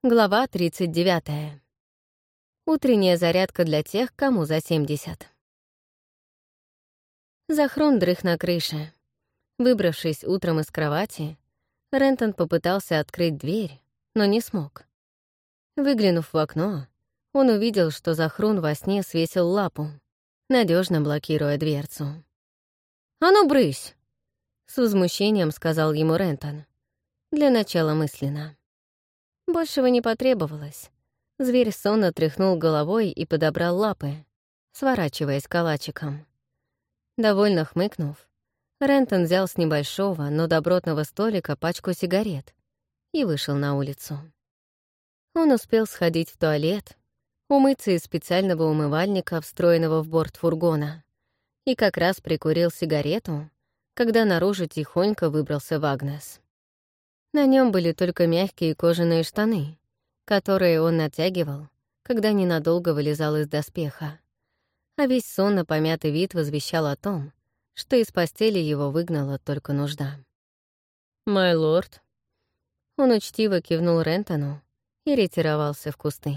Глава 39. Утренняя зарядка для тех, кому за 70. Захрун дрых на крыше. Выбравшись утром из кровати, Рентон попытался открыть дверь, но не смог. Выглянув в окно, он увидел, что Захрун во сне свесил лапу, надежно блокируя дверцу. «А ну, брысь!» — с возмущением сказал ему Рентон. Для начала мысленно. Большего не потребовалось. Зверь сонно тряхнул головой и подобрал лапы, сворачиваясь калачиком. Довольно хмыкнув, Рентон взял с небольшого, но добротного столика пачку сигарет и вышел на улицу. Он успел сходить в туалет, умыться из специального умывальника, встроенного в борт фургона, и как раз прикурил сигарету, когда наружу тихонько выбрался Вагнес. На нем были только мягкие кожаные штаны, которые он натягивал, когда ненадолго вылезал из доспеха. А весь сонно помятый вид возвещал о том, что из постели его выгнала только нужда. «Май лорд». Он учтиво кивнул Рентону и ретировался в кусты.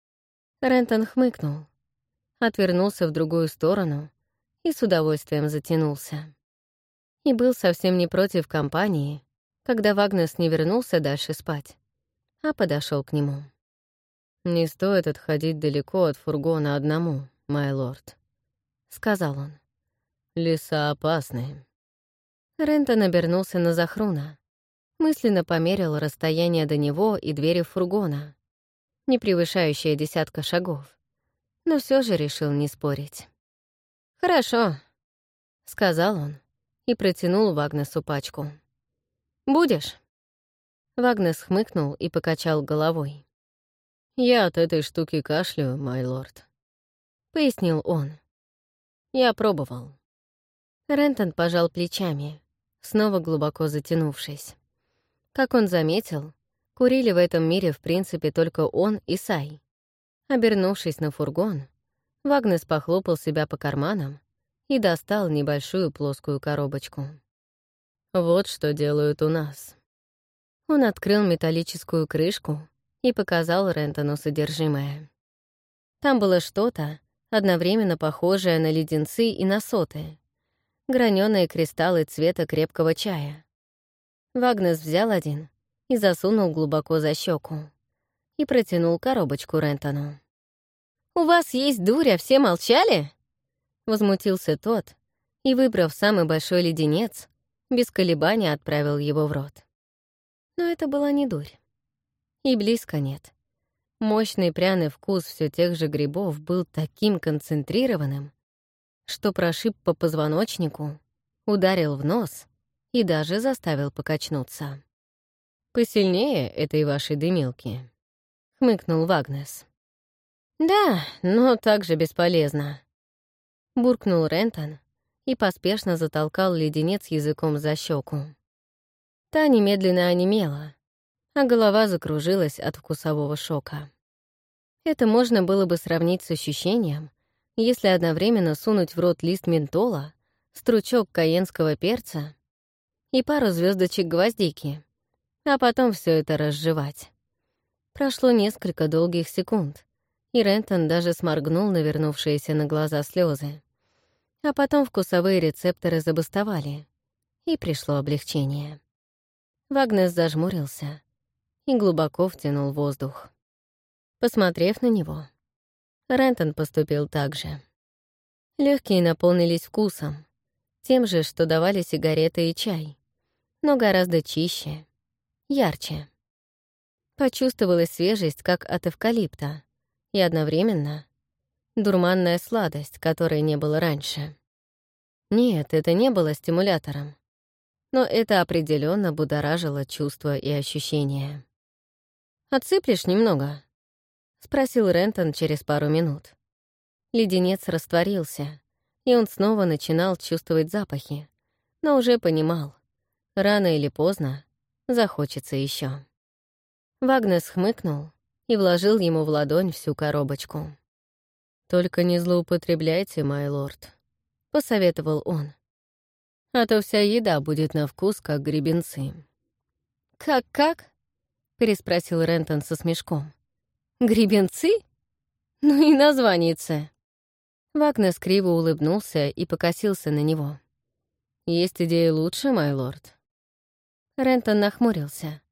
Рентон хмыкнул, отвернулся в другую сторону и с удовольствием затянулся. И был совсем не против компании, когда Вагнес не вернулся дальше спать, а подошел к нему. «Не стоит отходить далеко от фургона одному, май лорд», — сказал он. «Леса опасны». Рентон обернулся на Захруна, мысленно померил расстояние до него и двери фургона, не превышающее 10 шагов, но все же решил не спорить. «Хорошо», — сказал он и протянул Вагнесу пачку. «Будешь?» Вагнес хмыкнул и покачал головой. «Я от этой штуки кашляю, май лорд», — пояснил он. «Я пробовал». Рентон пожал плечами, снова глубоко затянувшись. Как он заметил, курили в этом мире в принципе только он и Сай. Обернувшись на фургон, Вагнес похлопал себя по карманам и достал небольшую плоскую коробочку. «Вот что делают у нас». Он открыл металлическую крышку и показал Рентону содержимое. Там было что-то, одновременно похожее на леденцы и на соты, граненые кристаллы цвета крепкого чая. Вагнес взял один и засунул глубоко за щеку и протянул коробочку Рентону. «У вас есть дурь, а все молчали?» Возмутился тот и, выбрав самый большой леденец, без колебаний отправил его в рот. Но это была не дурь. И близко нет. Мощный пряный вкус все тех же грибов был таким концентрированным, что прошиб по позвоночнику, ударил в нос и даже заставил покачнуться. «Посильнее этой вашей дымилки», — хмыкнул Вагнес. «Да, но также бесполезно», — буркнул Рентон и поспешно затолкал леденец языком за щеку. Та немедленно онемела, а голова закружилась от вкусового шока. Это можно было бы сравнить с ощущением, если одновременно сунуть в рот лист ментола, стручок кайенского перца и пару звездочек гвоздики, а потом все это разжевать. Прошло несколько долгих секунд, и Рентон даже сморгнул навернувшиеся на глаза слезы. А потом вкусовые рецепторы забастовали, и пришло облегчение. Вагнес зажмурился и глубоко втянул воздух. Посмотрев на него, Рентон поступил так же. Легкие наполнились вкусом, тем же, что давали сигареты и чай, но гораздо чище, ярче. Почувствовалась свежесть, как от эвкалипта, и одновременно дурманная сладость, которой не было раньше. Нет, это не было стимулятором, но это определенно будоражило чувства и ощущения. «Отсыплешь немного?» — спросил Рентон через пару минут. Леденец растворился, и он снова начинал чувствовать запахи, но уже понимал, рано или поздно захочется еще. Вагнес хмыкнул и вложил ему в ладонь всю коробочку. «Только не злоупотребляйте, май лорд», — посоветовал он. «А то вся еда будет на вкус, как гребенцы». «Как-как?» — переспросил Рентон со смешком. «Гребенцы? Ну и названице!» Вагнес криво улыбнулся и покосился на него. «Есть идеи лучше, май лорд?» Рентон нахмурился.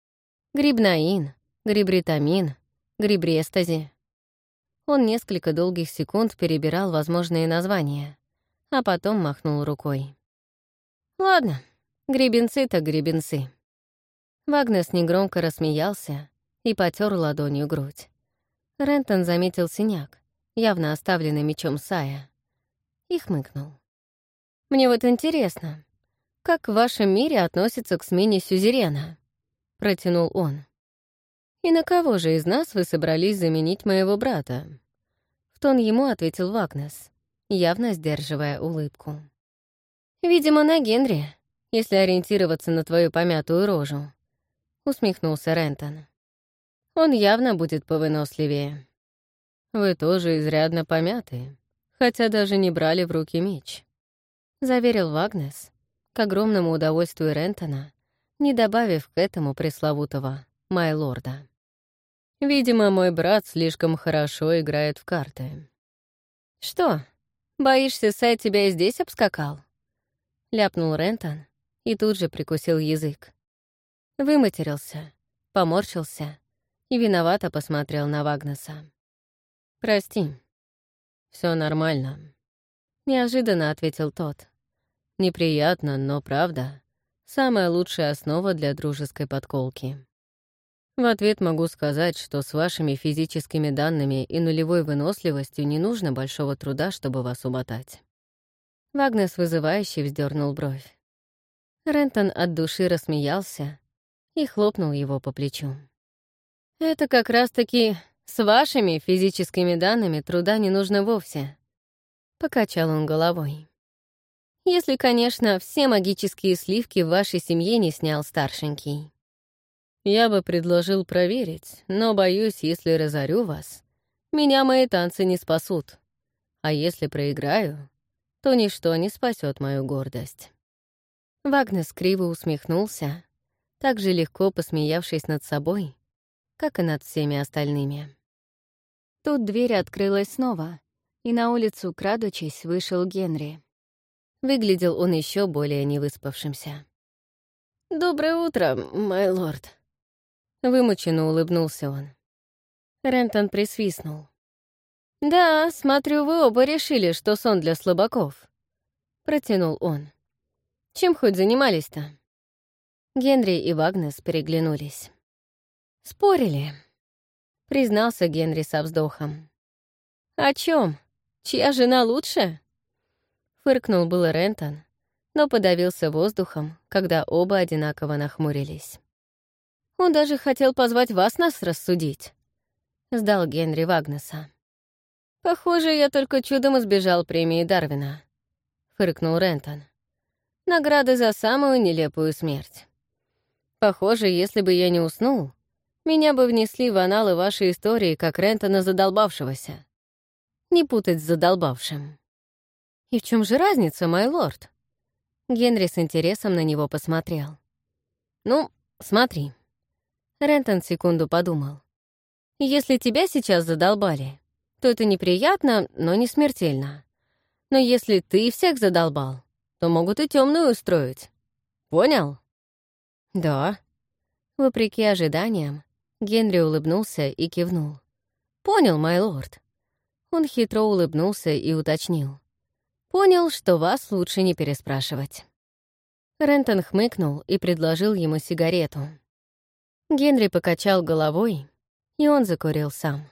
«Грибнаин, грибритамин, грибрестази». Он несколько долгих секунд перебирал возможные названия, а потом махнул рукой. «Ладно, гребенцы так гребенцы». Вагнес негромко рассмеялся и потер ладонью грудь. Рентон заметил синяк, явно оставленный мечом Сая, и хмыкнул. «Мне вот интересно, как в вашем мире относятся к смене сюзерена?» — протянул он. «И на кого же из нас вы собрались заменить моего брата?» В тон ему ответил Вагнес, явно сдерживая улыбку. «Видимо, на Генри, если ориентироваться на твою помятую рожу», — усмехнулся Рентон. «Он явно будет повыносливее». «Вы тоже изрядно помятые, хотя даже не брали в руки меч», — заверил Вагнес, к огромному удовольствию Рентона, не добавив к этому пресловутого «май-лорда». «Видимо, мой брат слишком хорошо играет в карты». «Что, боишься, Сай тебя и здесь обскакал?» — ляпнул Рентон и тут же прикусил язык. Выматерился, поморщился и виновато посмотрел на Вагнеса. «Прости, все нормально», — неожиданно ответил тот. «Неприятно, но правда. Самая лучшая основа для дружеской подколки. В ответ могу сказать, что с вашими физическими данными и нулевой выносливостью не нужно большого труда, чтобы вас умотать». Вагнес вызывающе вздернул бровь. Рентон от души рассмеялся и хлопнул его по плечу. «Это как раз-таки с вашими физическими данными труда не нужно вовсе», — покачал он головой. «Если, конечно, все магические сливки в вашей семье не снял старшенький». «Я бы предложил проверить, но, боюсь, если разорю вас, меня мои танцы не спасут. А если проиграю, то ничто не спасет мою гордость». Вагнес криво усмехнулся, так же легко посмеявшись над собой, как и над всеми остальными. Тут дверь открылась снова, и на улицу, крадучись, вышел Генри. Выглядел он еще более невыспавшимся. «Доброе утро, май лорд», — вымученно улыбнулся он. Рентон присвистнул. «Да, смотрю, вы оба решили, что сон для слабаков», — протянул он. «Чем хоть занимались-то?» Генри и Вагнес переглянулись. «Спорили», — признался Генри со вздохом. «О чем? Чья жена лучше?» Фыркнул было Рентон, но подавился воздухом, когда оба одинаково нахмурились. «Он даже хотел позвать вас нас рассудить», — сдал Генри Вагнеса. «Похоже, я только чудом избежал премии Дарвина», — фыркнул Рентон. «Награды за самую нелепую смерть. Похоже, если бы я не уснул, меня бы внесли в аналы вашей истории как Рентона задолбавшегося. Не путать с задолбавшим». «И в чем же разница, май лорд?» Генри с интересом на него посмотрел. «Ну, смотри». Рентон секунду подумал. «Если тебя сейчас задолбали, то это неприятно, но не смертельно. Но если ты всех задолбал, то могут и темную устроить. Понял?» «Да». Вопреки ожиданиям, Генри улыбнулся и кивнул. «Понял, май лорд». Он хитро улыбнулся и уточнил. «Понял, что вас лучше не переспрашивать». Рентон хмыкнул и предложил ему сигарету. Генри покачал головой, и он закурил сам.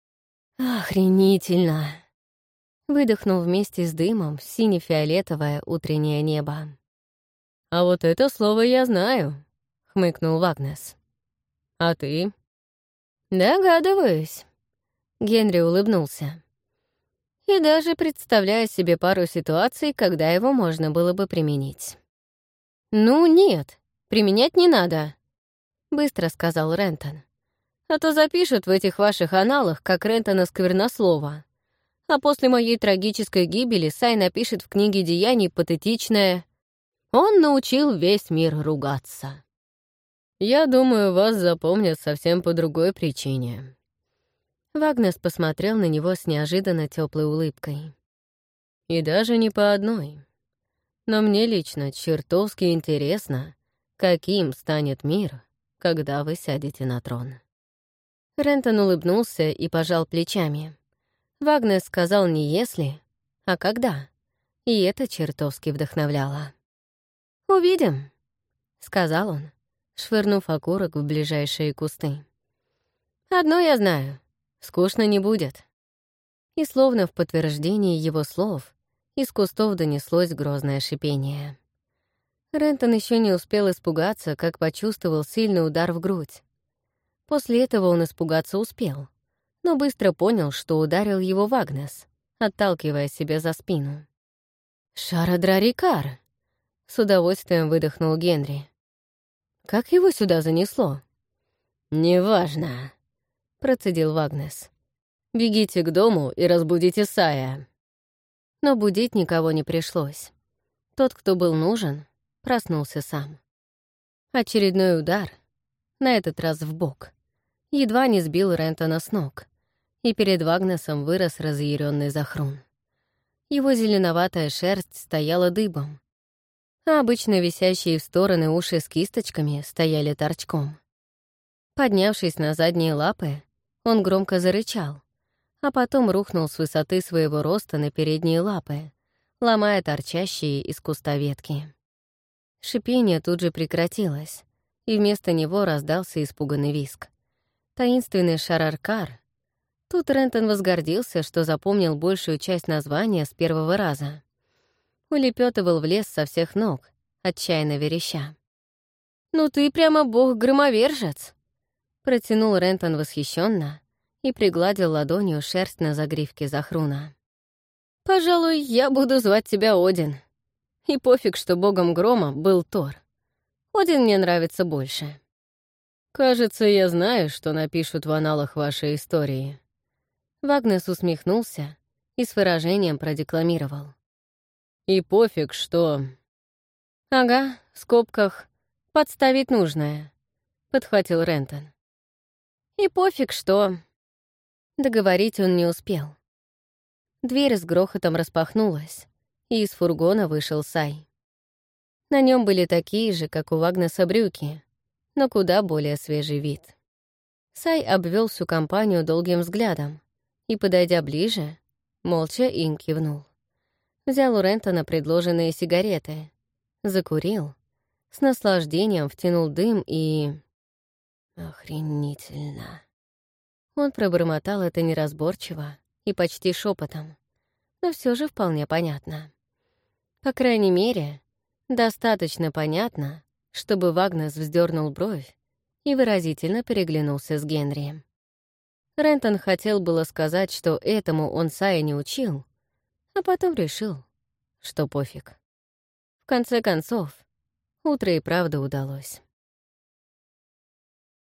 «Охренительно!» Выдохнул вместе с дымом сине-фиолетовое утреннее небо. «А вот это слово я знаю», — хмыкнул Вагнес. «А ты?» «Догадываюсь», — Генри улыбнулся. «И даже представляю себе пару ситуаций, когда его можно было бы применить». «Ну, нет, применять не надо», — быстро сказал Рентон. «А то запишут в этих ваших аналах, как Рентона сквернослова. А после моей трагической гибели Сай напишет в книге деяний патетичное «Он научил весь мир ругаться». Я думаю, вас запомнят совсем по другой причине». Вагнес посмотрел на него с неожиданно теплой улыбкой. «И даже не по одной. Но мне лично чертовски интересно, каким станет мир, когда вы сядете на трон». Рентон улыбнулся и пожал плечами. Вагнес сказал не «если», а «когда», и это чертовски вдохновляло. «Увидим», — сказал он, швырнув окурок в ближайшие кусты. «Одно я знаю, скучно не будет». И словно в подтверждении его слов из кустов донеслось грозное шипение. Рентон еще не успел испугаться, как почувствовал сильный удар в грудь. После этого он испугаться успел, но быстро понял, что ударил его Вагнес, отталкивая себя за спину. «Шарадрарикар!» — с удовольствием выдохнул Генри. «Как его сюда занесло?» «Неважно», — процедил Вагнес. «Бегите к дому и разбудите Сая». Но будить никого не пришлось. Тот, кто был нужен, проснулся сам. Очередной удар, на этот раз в бок, едва не сбил Рентона с ног, и перед Вагнесом вырос разъяренный Захрун. Его зеленоватая шерсть стояла дыбом, а обычно висящие в стороны уши с кисточками стояли торчком. Поднявшись на задние лапы, он громко зарычал, а потом рухнул с высоты своего роста на передние лапы, ломая торчащие из куста ветки. Шипение тут же прекратилось, и вместо него раздался испуганный визг. Таинственный Шараркар. Тут Рентон возгордился, что запомнил большую часть названия с первого раза. Улепетывал в лес со всех ног, отчаянно вереща. «Ну ты прямо бог-громовержец!» Протянул Рентон восхищенно и пригладил ладонью шерсть на загривке Захруна. «Пожалуй, я буду звать тебя Один. И пофиг, что богом грома был Тор. Один мне нравится больше». «Кажется, я знаю, что напишут в аналах вашей истории». Вагнес усмехнулся и с выражением продекламировал. «И пофиг, что...» «Ага, в скобках «подставить нужное», — подхватил Рентон. «И пофиг, что...» Договорить он не успел. Дверь с грохотом распахнулась, и из фургона вышел Сай. На нем были такие же, как у Вагнеса, брюки, но куда более свежий вид. Сай обвел всю компанию долгим взглядом и, подойдя ближе, молча им кивнул. Взял у Рентона предложенные сигареты, закурил, с наслаждением втянул дым и... Охренительно. Он пробормотал это неразборчиво и почти шепотом, но все же вполне понятно. По крайней мере, достаточно понятно, чтобы Вагнес вздернул бровь и выразительно переглянулся с Генри. Рентон хотел было сказать, что этому он Сая не учил, а потом решил, что пофиг. В конце концов, утро и правда удалось.